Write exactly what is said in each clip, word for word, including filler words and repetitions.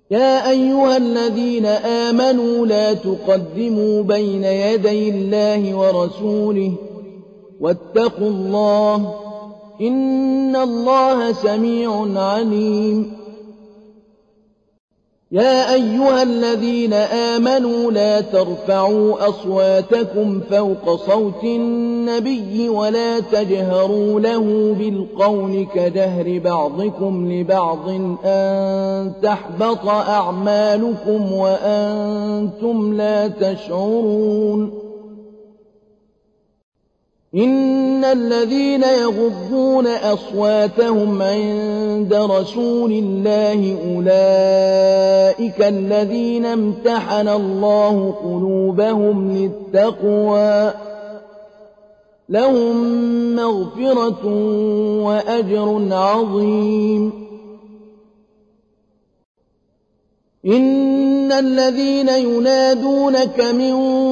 يا أيها الذين آمنوا لا تقدموا بين يدي الله ورسوله واتقوا الله إن الله سميع عليم. يا أيها الذين آمنوا لا ترفعوا أصواتكم فوق صوت النبي ولا تجهروا له بالقول كجهر بعضكم لبعض أن تحبط أعمالكم وأنتم لا تشعرون. إن الذين يغضون أصواتهم عند رسول الله أولئك الذين امتحن الله قلوبهم للتقوى لهم مغفرة وأجر عظيم. إن الذين ينادونك من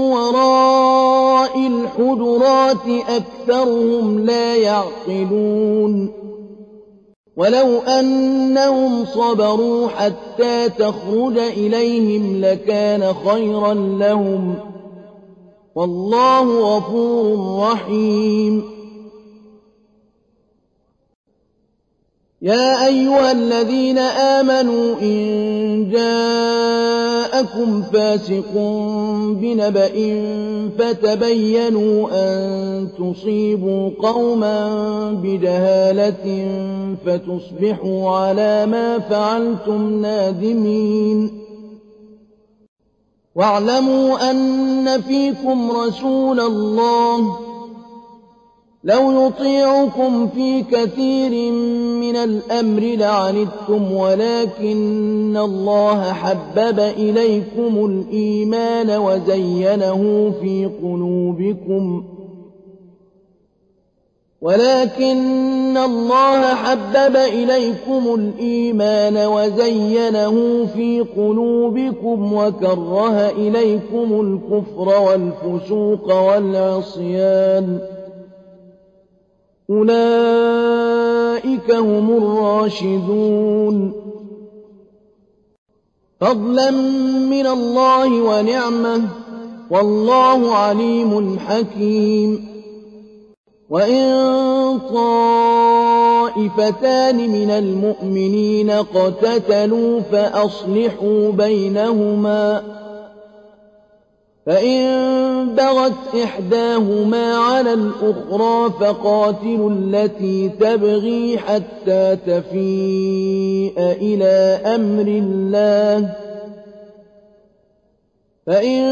وراء الحجرات أكثرهم لا يعقلون. ولو أنهم صبروا حتى تخرج إليهم لكان خيرا لهم والله غفور رحيم. يا أيها الذين آمنوا إن جاءكم فاسق بنبأ فتبينوا أن تصيبوا قوما بجهالة فتصبحوا على ما فعلتم نادمين. واعلموا أن فيكم رسول الله لو يطيعكم في كثير من الأمر لعنتم ولكن الله حبب إليكم الإيمان وزينه في قلوبكم ولكن الله حبب إليكم الإيمان وزينه في قلوبكم وكره إليكم الكفر والفسوق والعصيان أولئك هم الراشدون فضلا من الله ونعمة والله عليم حكيم. وإن طائفتان من المؤمنين اقتتلوا فأصلحوا بينهما فإن بغت إحداهما على الأخرى فقاتلوا التي تبغي حتى تفيء إلى أمر الله فإن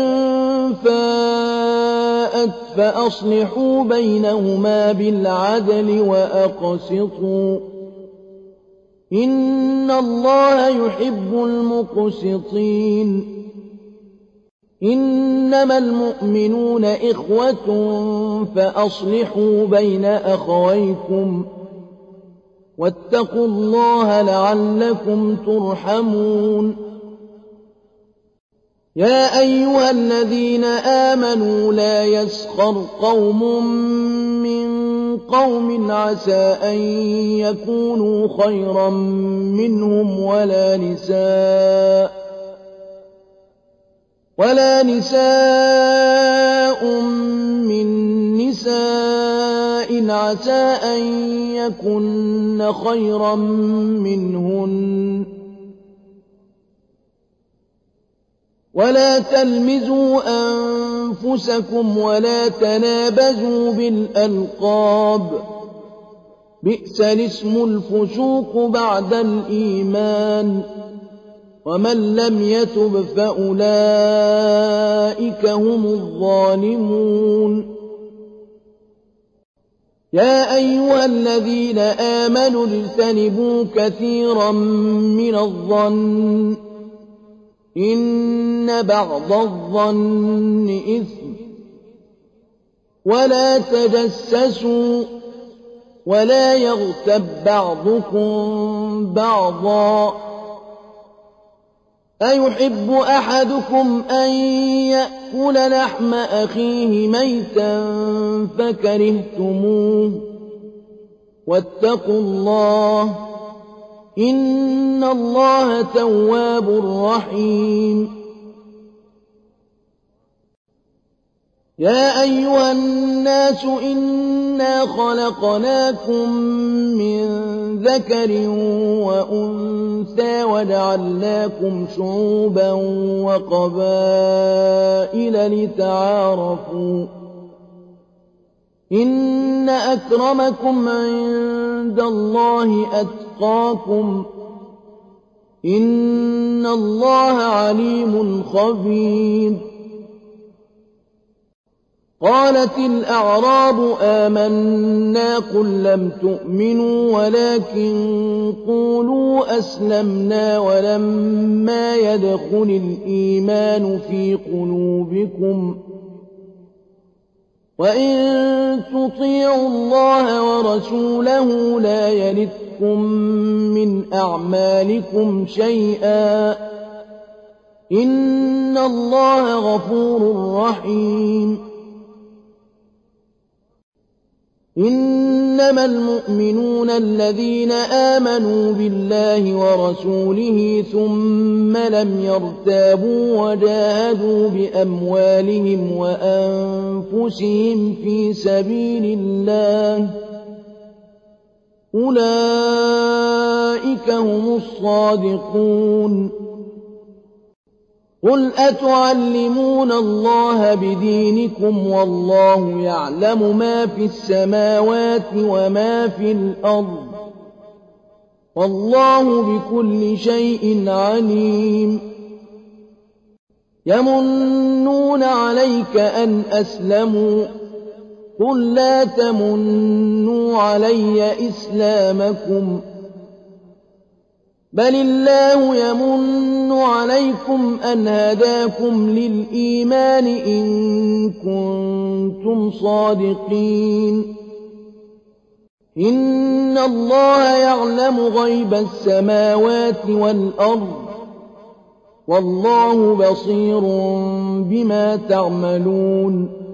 فاءت فأصلحوا بينهما بالعدل وأقسطوا إن الله يحب المقسطين. إنما المؤمنون إخوة فأصلحوا بين أخويكم واتقوا الله لعلكم ترحمون. يا أيها الذين آمنوا لا يسخر قوم من قوم عسى أن يكونوا خيرا منهم ولا نساء ولا نساء من نساء عسى أن يكن خيرا منهن ولا تلمزوا أنفسكم ولا تنابزوا بالألقاب بئس الاسم الفسوق بعد الإيمان ومن لم يتب فأولئك هم الظالمون. يا أيها الذين آمنوا اجتنبوا كثيرا من الظن إن بعض الظن إثم ولا تجسسوا ولا يغتب بعضكم بعضا أيحب أحدكم أن يأكل لحم أخيه ميتا فكرهتموه واتقوا الله إِنَّ اللَّهَ تَوَّابٌ رَّحِيمٌ يَا أَيُّهَا النَّاسُ إِنَّا خَلَقْنَاكُم مِّن ذَكَرٍ وَأُنثَىٰ وَجَعَلْنَاكُمْ شُعُوبًا وَقَبَائِلَ لِتَعَارَفُوا ۚ إِنَّ أَكْرَمَكُمْ عِندَ اللَّهِ أَتْقَاكُمْ ۚ إِنَّ اللَّهَ عَلِيمٌ خَبِيرٌ قالت الأعراب آمنا قل لم تؤمنوا ولكن قولوا أسلمنا ولما يدخل الإيمان في قلوبكم وإن تطيعوا الله ورسوله لا يلتكم من أعمالكم شيئا إن الله غفور رحيم إنما المؤمنون الذين آمنوا بالله ورسوله ثم لم يرتابوا وجاهدوا بأموالهم وأنفسهم في سبيل الله أولئك هم الصادقون قل أتعلمون الله بدينكم والله يعلم ما في السماوات وما في الأرض والله بكل شيء عليم يمنون عليك أن أسلموا قل لا تمنوا علي إسلامكم بل الله يمن عليكم أن هداكم للإيمان إن كنتم صادقين إن الله يعلم غيب السماوات والأرض والله بصير بما تعملون